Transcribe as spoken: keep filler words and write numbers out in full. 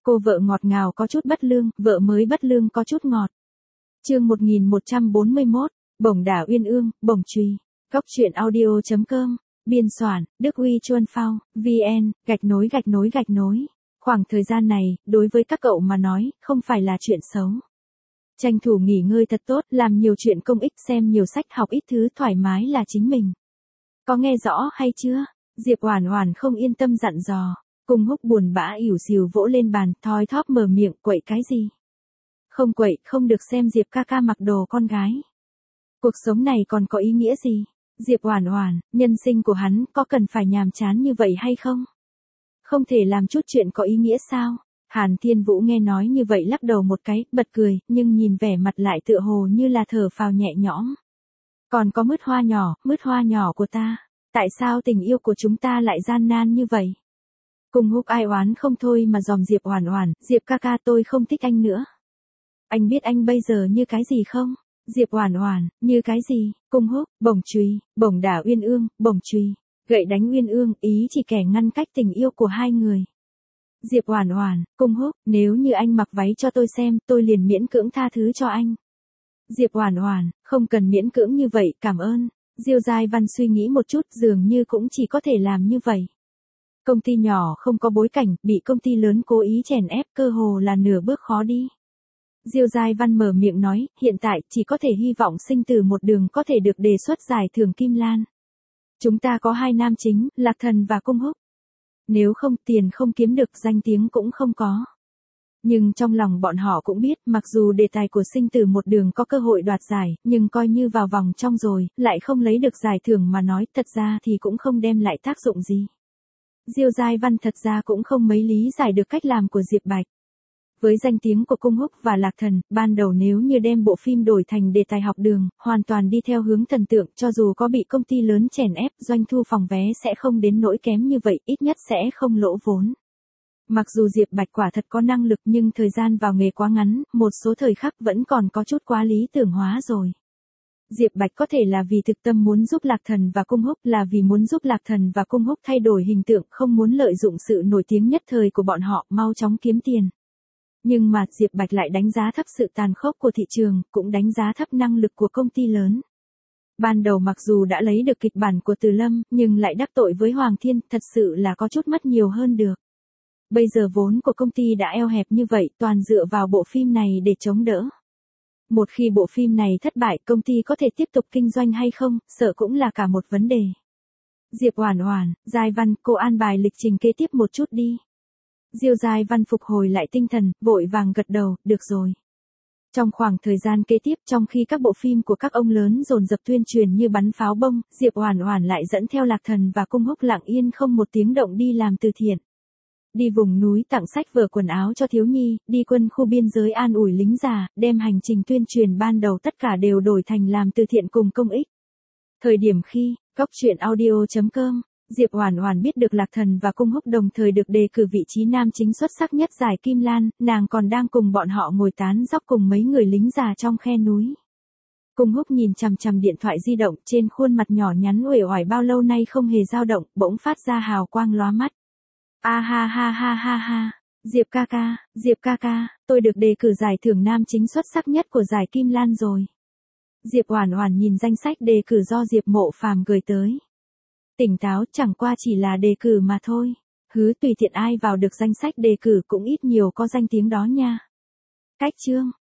Cô vợ ngọt ngào có chút bất lương, vợ mới bất lương có chút ngọt. Chương một nghìn một trăm bốn mươi mốt, Bổng đả uyên ương, bổng chùy. Góc truyện audio chấm com. Biên soạn, Đức Uy Chuân Phao, vn, gạch nối gạch nối gạch nối. Khoảng thời gian này, đối với các cậu mà nói, không phải là chuyện xấu. Tranh thủ nghỉ ngơi thật tốt, làm nhiều chuyện công ích, xem nhiều sách, học ít thứ, thoải mái là chính mình. Có nghe rõ hay chưa? Diệp Oản Oản không yên tâm dặn dò. Cung Húc buồn bã ỉu xìu vỗ lên bàn, thoi thóp mở miệng, quậy cái gì? Không quậy, không được xem Diệp ca ca mặc đồ con gái. Cuộc sống này còn có ý nghĩa gì? Diệp Oản Oản, nhân sinh của hắn có cần phải nhàm chán như vậy hay không? Không thể làm chút chuyện có ý nghĩa sao? Hàn Thiên Vũ nghe nói như vậy lắc đầu một cái, bật cười, nhưng nhìn vẻ mặt lại tựa hồ như là thở phào nhẹ nhõm. Còn có mứt hoa nhỏ, mứt hoa nhỏ của ta, tại sao tình yêu của chúng ta lại gian nan như vậy? Cung Húc ai oán không thôi mà dòm Diệp Oản Oản, Diệp ca ca tôi không thích anh nữa. Anh biết anh bây giờ như cái gì không? Diệp Oản Oản, như cái gì? Cung Húc, bổng chùy, bổng đả uyên ương, bổng chùy, gậy đánh uyên ương, ý chỉ kẻ ngăn cách tình yêu của hai người. Diệp Oản Oản, Cung Húc, nếu như anh mặc váy cho tôi xem, tôi liền miễn cưỡng tha thứ cho anh. Diệp Oản Oản, không cần miễn cưỡng như vậy, cảm ơn. Diêu Giai Văn suy nghĩ một chút, dường như cũng chỉ có thể làm như vậy. Công ty nhỏ không có bối cảnh, bị công ty lớn cố ý chèn ép, cơ hồ là nửa bước khó đi. Diêu Giai Văn mở miệng nói, hiện tại chỉ có thể hy vọng sinh tử một đường có thể được đề xuất giải thưởng Kim Lan. Chúng ta có hai nam chính, Lạc Thần và Cung Húc. Nếu không, tiền không kiếm được, danh tiếng cũng không có. Nhưng trong lòng bọn họ cũng biết, mặc dù đề tài của sinh tử một đường có cơ hội đoạt giải, nhưng coi như vào vòng trong rồi, lại không lấy được giải thưởng mà nói, thật ra thì cũng không đem lại tác dụng gì. Diêu Giai Văn thật ra cũng không mấy lý giải được cách làm của Diệp Bạch. Với danh tiếng của Cung Húc và Lạc Thần, ban đầu nếu như đem bộ phim đổi thành đề tài học đường, hoàn toàn đi theo hướng thần tượng, cho dù có bị công ty lớn chèn ép, doanh thu phòng vé sẽ không đến nỗi kém như vậy, ít nhất sẽ không lỗ vốn. Mặc dù Diệp Bạch quả thật có năng lực nhưng thời gian vào nghề quá ngắn, một số thời khắc vẫn còn có chút quá lý tưởng hóa rồi. Diệp Bạch có thể là vì thực tâm muốn giúp Lạc Thần và Cung Húc, là vì muốn giúp Lạc Thần và Cung Húc thay đổi hình tượng, không muốn lợi dụng sự nổi tiếng nhất thời của bọn họ, mau chóng kiếm tiền. Nhưng mà Diệp Bạch lại đánh giá thấp sự tàn khốc của thị trường, cũng đánh giá thấp năng lực của công ty lớn. Ban đầu mặc dù đã lấy được kịch bản của Từ Lâm, nhưng lại đắc tội với Hoàng Thiên, thật sự là có chút mất nhiều hơn được. Bây giờ vốn của công ty đã eo hẹp như vậy, toàn dựa vào bộ phim này để chống đỡ. Một khi bộ phim này thất bại, công ty có thể tiếp tục kinh doanh hay không, sợ cũng là cả một vấn đề. Diệp Oản Oản, Giai Văn, cô an bài lịch trình kế tiếp một chút đi. Diêu Giai Văn phục hồi lại tinh thần, vội vàng gật đầu, được rồi. Trong khoảng thời gian kế tiếp, trong khi các bộ phim của các ông lớn dồn dập tuyên truyền như bắn pháo bông, Diệp Oản Oản lại dẫn theo Lạc Thần và Cung Húc lặng yên không một tiếng động đi làm từ thiện. Đi vùng núi tặng sách vở quần áo cho thiếu nhi, đi quân khu biên giới an ủi lính già, đem hành trình tuyên truyền ban đầu tất cả đều đổi thành làm từ thiện cùng công ích. Thời điểm khi, góc truyện audio chấm com, Diệp Oản Oản biết được Lạc Thần và Cung Húc đồng thời được đề cử vị trí nam chính xuất sắc nhất giải Kim Lan, nàng còn đang cùng bọn họ ngồi tán dóc cùng mấy người lính già trong khe núi. Cung Húc nhìn chằm chằm điện thoại di động, trên khuôn mặt nhỏ nhắn uể oải bao lâu nay không hề dao động, bỗng phát ra hào quang lóa mắt. A ha ha ha ha ha, Diệp ca ca, Diệp ca ca, tôi được đề cử giải thưởng nam chính xuất sắc nhất của giải Kim Lan rồi. Diệp Oản Oản nhìn danh sách đề cử do Diệp Mộ Phàm gửi tới. Tỉnh táo, chẳng qua chỉ là đề cử mà thôi. Hứ, tùy tiện ai vào được danh sách đề cử cũng ít nhiều có danh tiếng đó nha. Cách chương.